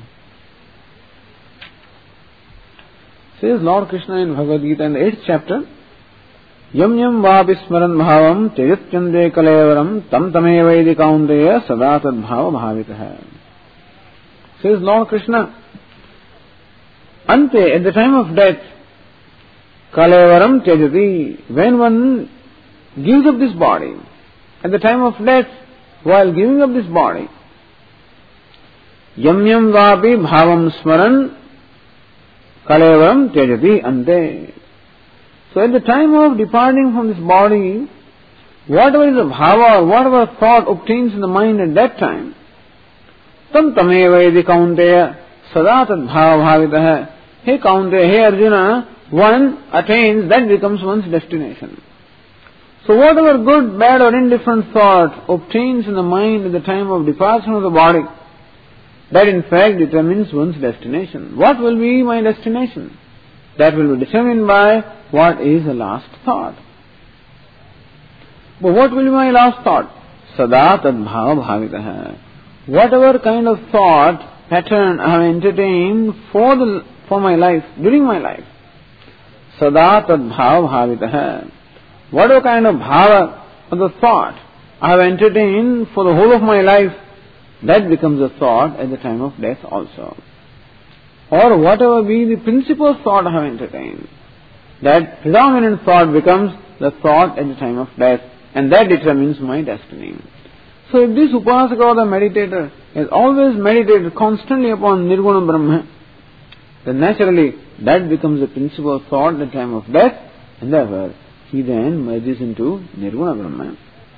Says Lord Krishna in Bhagavad Gita in the eighth chapter, Yam yam vapi smaran bhavam tejatyante kalevaram tam tameva iti kaunteya sada tad bhava bhavitah. Says Lord Krishna, ante, at the time of death, kalevaram tejati, when one gives up this body, at the time of death, while giving up this body, yam yam vapi bhavam smaran kalevaram tejati ante. So at the time of departing from this body, whatever is the bhava, whatever thought obtains in the mind at that time, tam tameva iti kaunteya sada tad bhava bhavitah. Hey Kaunteya, hey Arjuna, one attains, that becomes one's destination. So whatever good, bad or indifferent thought obtains in the mind at the time of departure of the body, that in fact determines one's destination. What will be my destination? That will be determined by what is the last thought. But what will be my last thought? Sada tad bhava bhavitah. Whatever kind of thought pattern I have entertained for the for my life, during my life, sada tad bhava bhavitah. Whatever kind of bhava or the thought I have entertained for the whole of my life, that becomes a thought at the time of death also. Or whatever be the principal thought I have entertained, that predominant thought becomes the thought at the time of death, and that determines my destiny. So if this upasaka or the meditator has always meditated constantly upon Nirguna Brahma, then naturally that becomes the principal thought at the time of death, and therefore he then merges into Nirguna Brahma.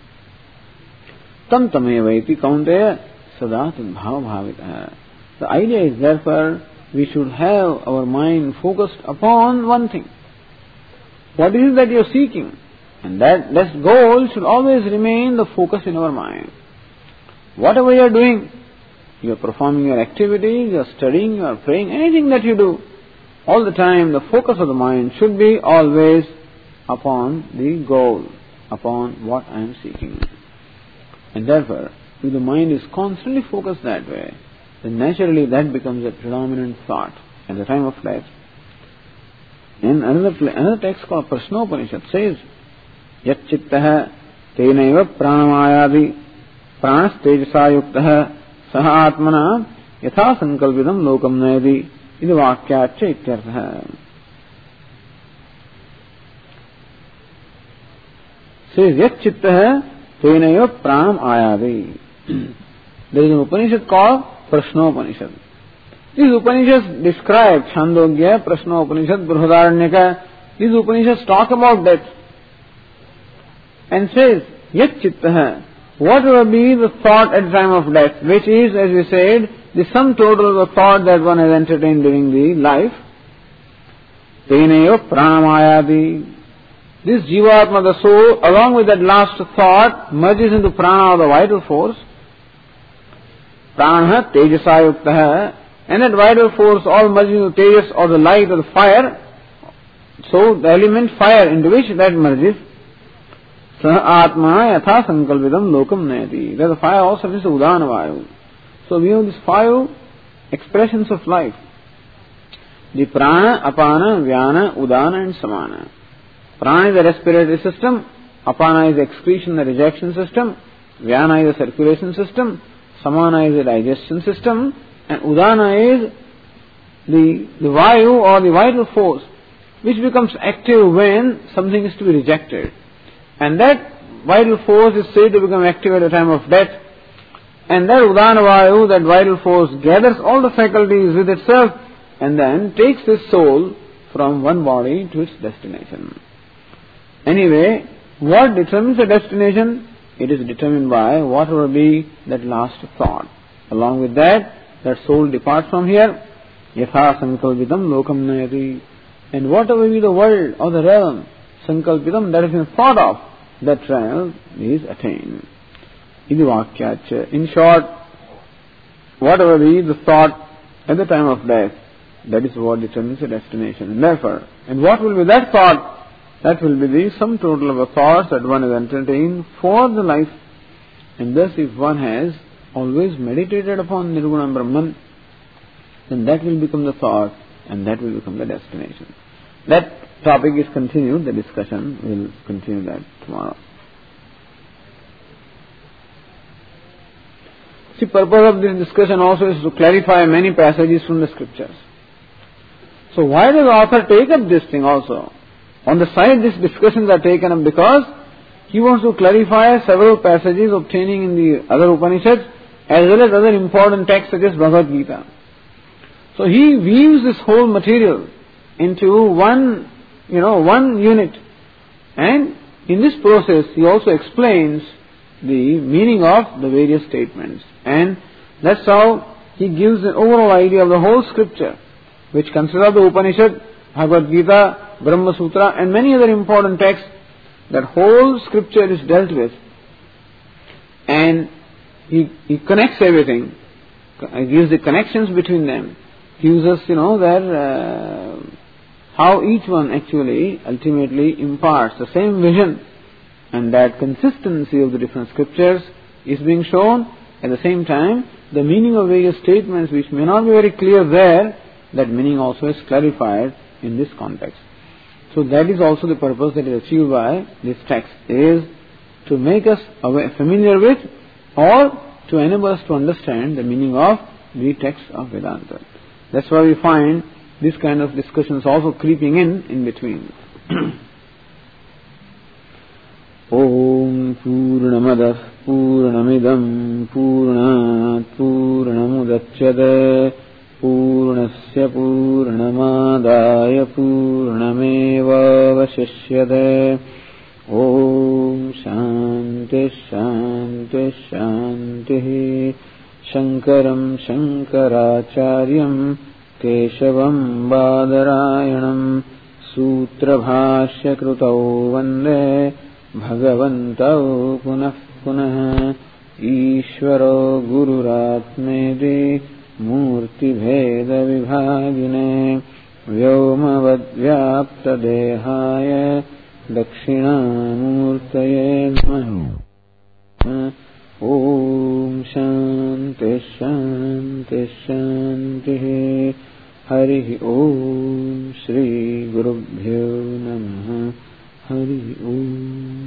Tam tameva iti kaunteya sada tad bhava bhavitah. The idea is therefore we should have our mind focused upon one thing. What is it that you are seeking? And that, that goal should always remain the focus in our mind. Whatever you are doing, you are performing your activities, you are studying, you are praying, anything that you do, all the time the focus of the mind should be always upon the goal, upon what I am seeking. And therefore, if the mind is constantly focused that way, then naturally that becomes a predominant thought at the time of death. In another, another text called Prashnopanishad says, Yat chittaha tenaiva pranamayadi pranas tejasa yuktaha saha atmana yatha sankalvidam lokam nayadi iti vakyaccha ityartha. says Yat Chittaha Tenaiva Pranam Ayadi. There is an Upanishad called Prashnopanishad. These Upanishads describe Chandogya, Prashnopanishad, Brihadaranyaka. These Upanishads talk about that and says Yat Chittaha, whatever be the thought at the time of death, which is, as we said, the sum total of the thought that one has entertained during the life, Tenaiva Pranamayadi. This Jivatma, the soul, along with that last thought, merges into Prana, or the vital force. Prana Tejasa Yuktaha, and that vital force all merges into Tejas, or the light, or the fire. So the element fire into which that merges. Saha Atma Yatha Sankalvidam Lokam Nayati. That the fire also is Udana Vayu. So we have these five expressions of life. The Prana, Apana, Vyana, Udana and Samana. Prana is the respiratory system, Apana is the excretion, the rejection system, Vyana is the circulation system, Samana is the digestion system, and Udana is the, the Vayu or the vital force, which becomes active when something is to be rejected. And that vital force is said to become active at the time of death. And that Udana Vayu, that vital force, gathers all the faculties with itself and then takes the soul from one body to its destination. Anyway, what determines the destination? It is determined by whatever be that last thought. Along with that, that soul departs from here. Yatha sankalpitam lokam nayati. And whatever be the world or the realm, sankalpitam, that has been thought of, that realm is attained. Idi vakyacha. In short, whatever be the thought at the time of death, that is what determines the destination. And therefore, and what will be that thought? That will be the sum total of the thoughts that one has entertained for the life. And thus, if one has always meditated upon Nirguna Brahman, then that will become the thought and that will become the destination. That topic is continued, the discussion will continue that tomorrow. See, purpose of this discussion also is to clarify many passages from the scriptures. So why does the author take up this thing also? On the side, these discussions are taken up because he wants to clarify several passages obtaining in the other Upanishads as well as other important texts such as Bhagavad Gita. So he weaves this whole material into one, you know, one unit. And in this process, he also explains the meaning of the various statements. And that's how he gives an overall idea of the whole scripture, which consists of the Upanishad, Bhagavad Gita, Brahma Sutra and many other important texts. That whole scripture is dealt with. And he, he connects everything. He gives the connections between them. He gives us, you know, that uh, how each one actually ultimately imparts the same vision. And that consistency of the different scriptures is being shown. At the same time, the meaning of various statements which may not be very clear there, that meaning also is clarified in this context. So that is also the purpose that is achieved by this text, is to make us aware, familiar with, or to enable us to understand the meaning of the text of Vedanta. That's why we find this kind of discussions also creeping in in between. Om Purnamadah Purnamidam Purnat Purnamudachyate Purnasya Purnamadaya Purnameva Vashishyate. Om Shanti Shanti Shanti. Shankaram Shankaracharyam Keshavam Badarayanam Sutra Bhashya Krutau Vande Bhagavantau Punah Punah. Ishvaro Gururatmedi Murti Bheda Vibhagine Vyomavadvyapta Dehaya Dakshinamurtaye Namaha. Om Shanti Shanti Shanti. Hari Om Shri Gurubhyo Namaha. Hari Om.